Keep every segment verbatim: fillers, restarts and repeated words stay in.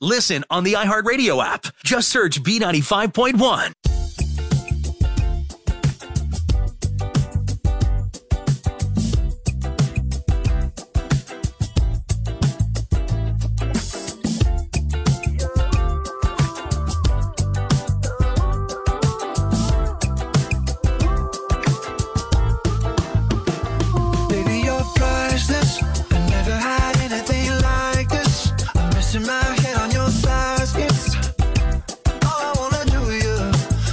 Listen on the iHeartRadio app. Just search B ninety-five point one. My head on your thighs, it's all I wanna do, you.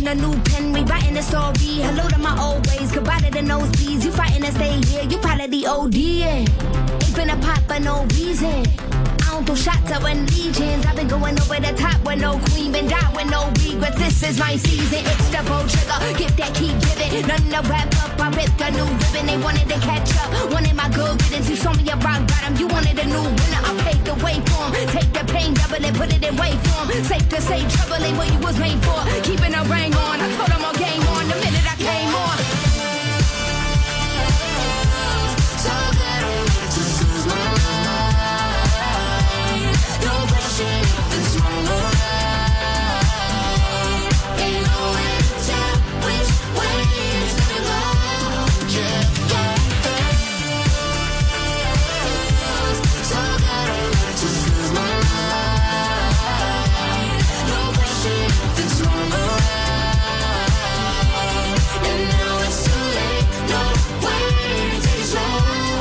Sketching a new pen, rewriting the story. Hello to my old ways, goodbye to the nosebleeds. You fighting to stay here, you part of the O D. Ain't finna pop for no reason. I don't throw shots out when legions. I've been going over the top with no queen, been down with no regrets. This is my season, it's the bow trigger. Gift that keep giving, nothing to wrap up. I ripped a new ribbon, they wanted to catch up. Wanted my good riddance, you saw me a rock bottom. You wanted a new winner, I paid the way for 'em. Take the pain, double it, put it in way form. Safe to say, trouble ain't what you was made for. Keeping a ring on, I told them all game on the minute I came on. So that I'm ready to lose my mind. No question if it's wrong or right. Ain't no way to tell which way it's gonna go. Yeah, yeah, yeah. So that I'm ready to lose my mind. No question if it's wrong or right. And now it's too late. No way to take it slow.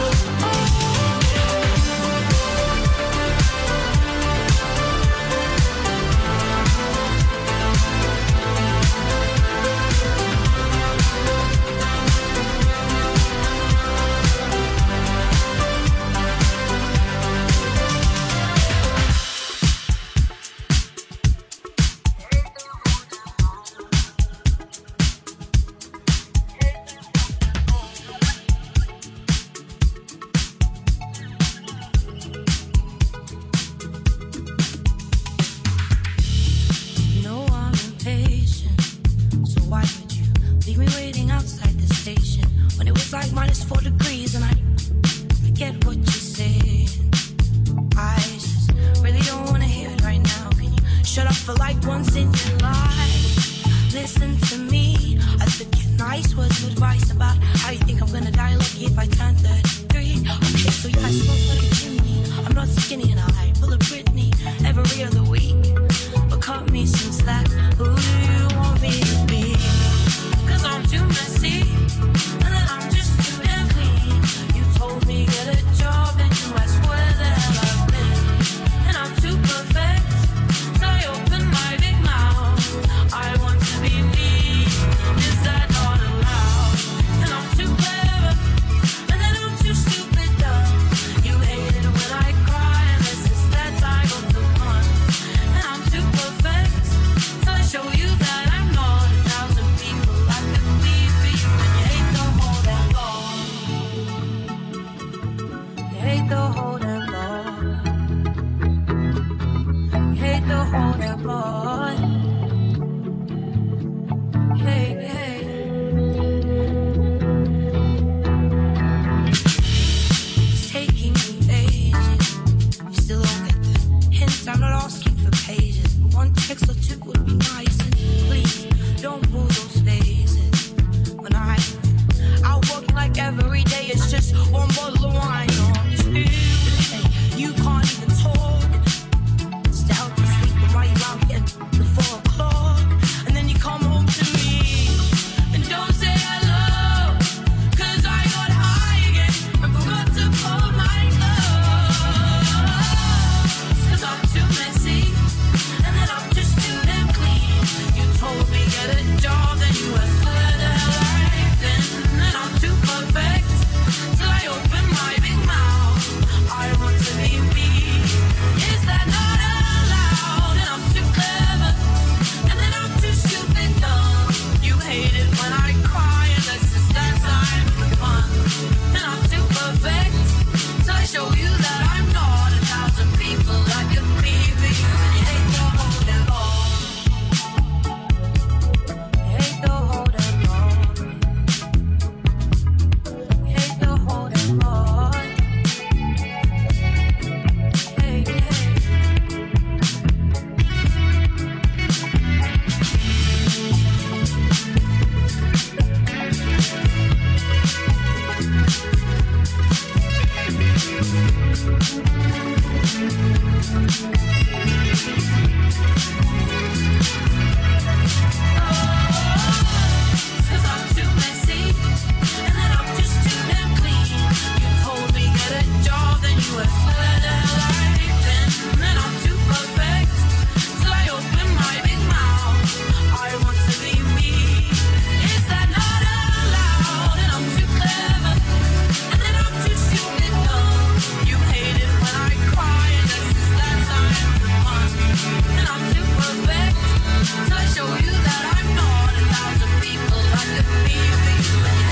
You know I'm impatient, so why would you leave me waiting outside the station when it was like minus four degrees and I, I get what you're saying. I just really don't wanna hear it right now. Can you shut up for like once in your life? Listen to me, I took your nice words of advice about how you think I'm gonna die lucky if I turn thirty-three. Okay, so yeah, I smoke like a chimney. I'm not skinny and I pull a Britney every other week. But cut me some slack, who do you want me to be? Cause I'm too messy, and then I'm just too damn clean. You told me get a job and you asked where the hell I've been. And I'm too perfect, so I open my big mouth. I want to be me, is that not allowed? And I'm too clever, and then I'm too stupid dumb. You hate it when I cry, and this is that I go to run. And I'm too perfect, so I show you that I'm not a thousand people I could be for you. And you hate the whole damn law. You hate the whole damn law. You hate the whole damn law. Hey, hey. It's taking me ages. You still don't get the hint. I'm not asking for pages, but one text or two would be nice. And please don't pull those phases. When I out working like every day, it's just one bottle of wine or two. Hey, you can't even talk. Stay out to sleep while you're out here at four o'clock, and then you come home to me and don't say hello. Cause I got high again and forgot to fold my clothes. Cause I'm too messy, and then I'm just too damn clean. You told me get a job, then you asked where the hell I've been. And I'm too perfect, till I open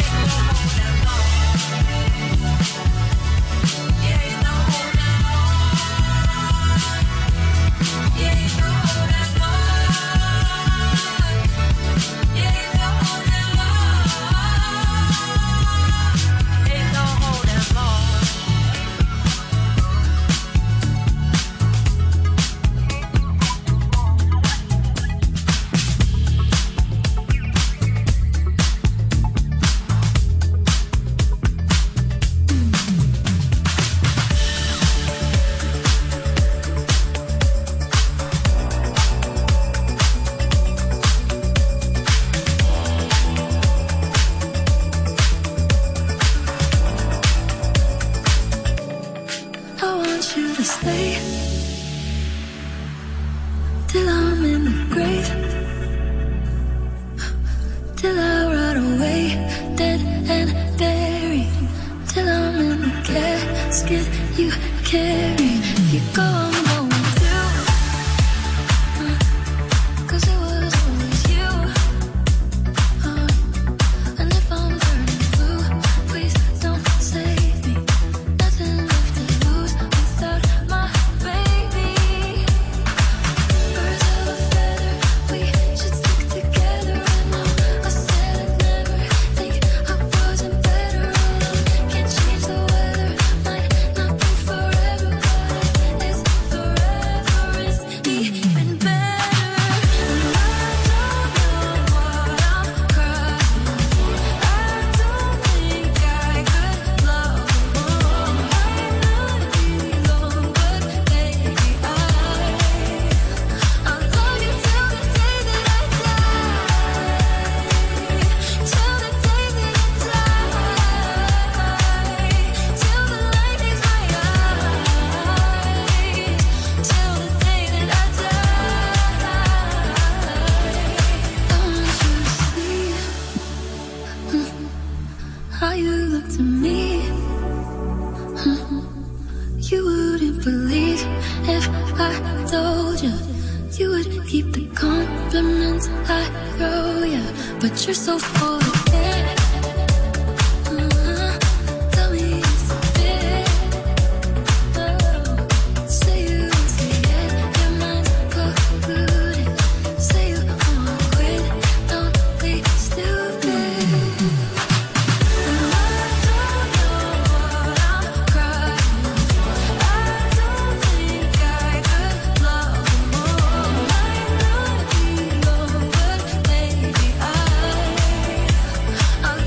I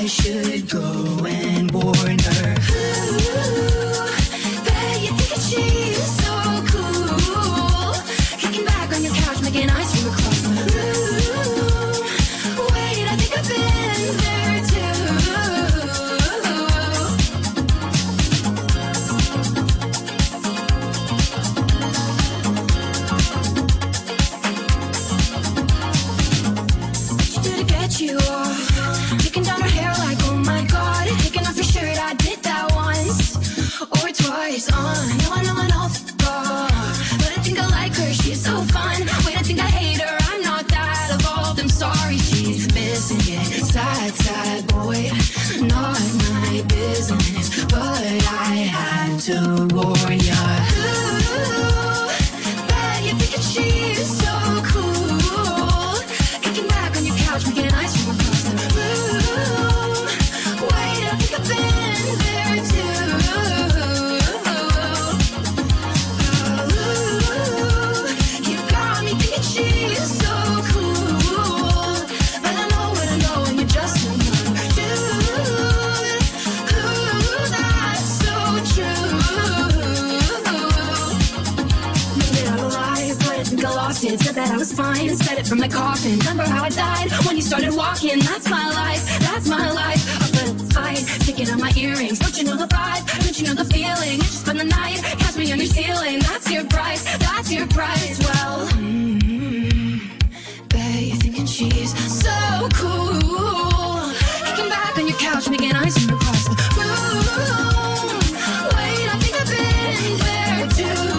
should go and warn her. Ooh, bet you think that she's so cool. Kicking back on your couch, making ice cream across the room. Wait, I think I've been there too. She did to get you off, taking down her hair like, oh my god, taking off your shirt. I did that once or twice on no one, no one else. But I think I like her, she's so fun. Wait, I think I hate her, I'm not that evolved. I'm sorry, she's missing it. Sad, sad boy, not my business, but I had to warn ya. Ooh, bet you think that she's so cool. Kicking back on your couch, making ice cream across the room. Wait, I think I've been there too. You got me thinking she's so cool, but I know what I know and you're just another dude. Ooh, that's so true. Made it out alive, but I think I lost it. Said that I was fine, said it from my coffin. Remember how I died when you started walking? That's my life, that's my life. Up at the fight, taking out my earrings. Don't you know the vibe? Don't you know the feeling? You just spend the night, catch me on your ceiling. That's your price, that's your price. Well, mm-hmm. Bet you're thinking she's so cool. Kicking back on your couch, making ice cream across the room. Wait, I think I've been there too.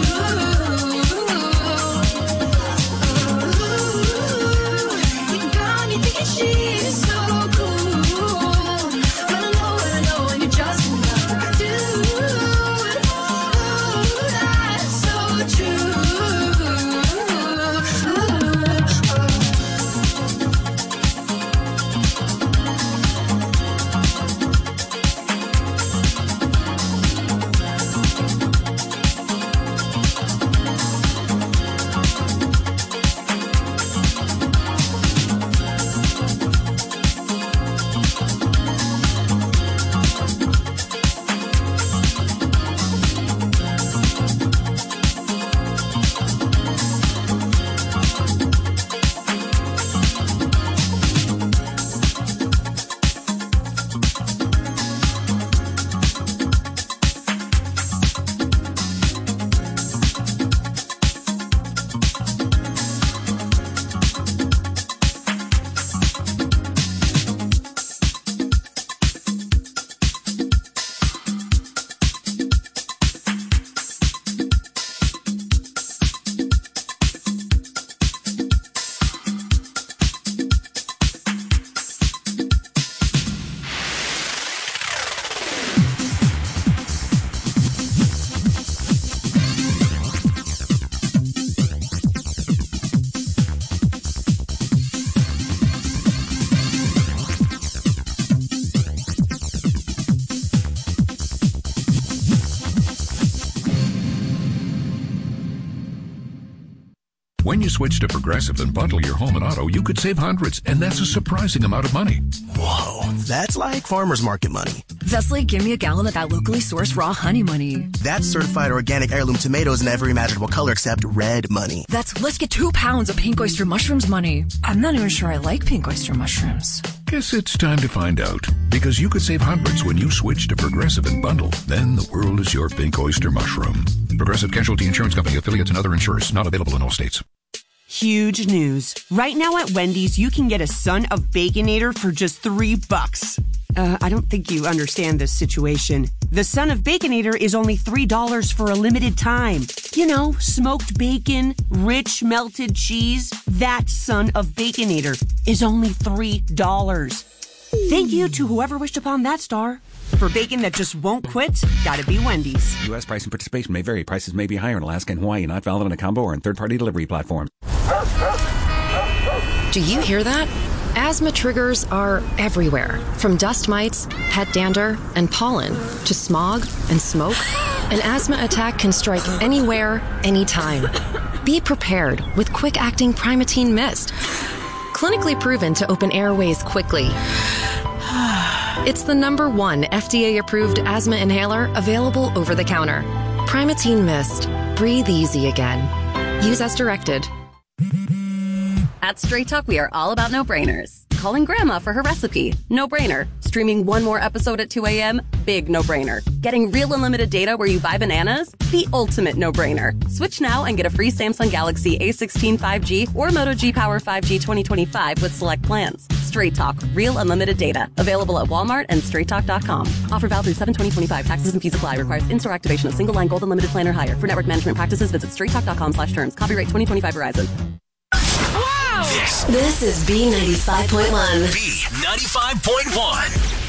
Ooh, you got me thinking she's so cool, but I know what I know and you're just another dude. Ooh, that's so true. When you switch to Progressive and bundle your home and auto, you could save hundreds, and that's a surprising amount of money. Whoa, that's like farmer's market money. That's like give me a gallon of that locally sourced raw honey money. That's certified organic heirloom tomatoes in every imaginable color except red money. That's let's get two pounds of pink oyster mushrooms money. I'm not even sure I like pink oyster mushrooms. Guess it's time to find out, because you could save hundreds when you switch to Progressive and bundle. Then the world is your pink oyster mushroom. Progressive Casualty Insurance Company, affiliates, and other insurers. Not available in all states. Huge news. Right now at Wendy's, you can get a Son of Baconator for just three bucks. Uh, I don't think you understand this situation. The Son of Baconator is only three dollars for a limited time. You know, smoked bacon, rich melted cheese. That Son of Baconator is only three dollars. Thank you to whoever wished upon that star. For bacon that just won't quit, gotta be Wendy's. U S price and participation may vary. Prices may be higher in Alaska and Hawaii, not valid on a combo or on third-party delivery platform. Do you hear that? Asthma triggers are everywhere, from dust mites, pet dander, and pollen, to smog and smoke. An asthma attack can strike anywhere, anytime. Be prepared with quick-acting Primatene Mist. Clinically proven to open airways quickly It's the number one F D A-approved asthma inhaler available over the counter. Primatene Mist. Breathe easy again. Use as directed. At Straight Talk, we are all about no-brainers. Calling Grandma for her recipe? No-brainer. Streaming one more episode at two a.m.? Big no-brainer. Getting real unlimited data where you buy bananas? The ultimate no-brainer. Switch now and get a free Samsung Galaxy A sixteen five G or Moto G Power five G twenty twenty-five with select plans. Straight Talk. Real unlimited data. Available at Walmart and straight talk dot com. Offer valid through seven twenty twenty-five. Taxes and fees apply. Requires in-store activation of single line gold unlimited plan or higher. For network management practices, visit straight talk dot com slash terms. Copyright twenty twenty-five Verizon. This, this is B ninety-five point one. B ninety-five point one.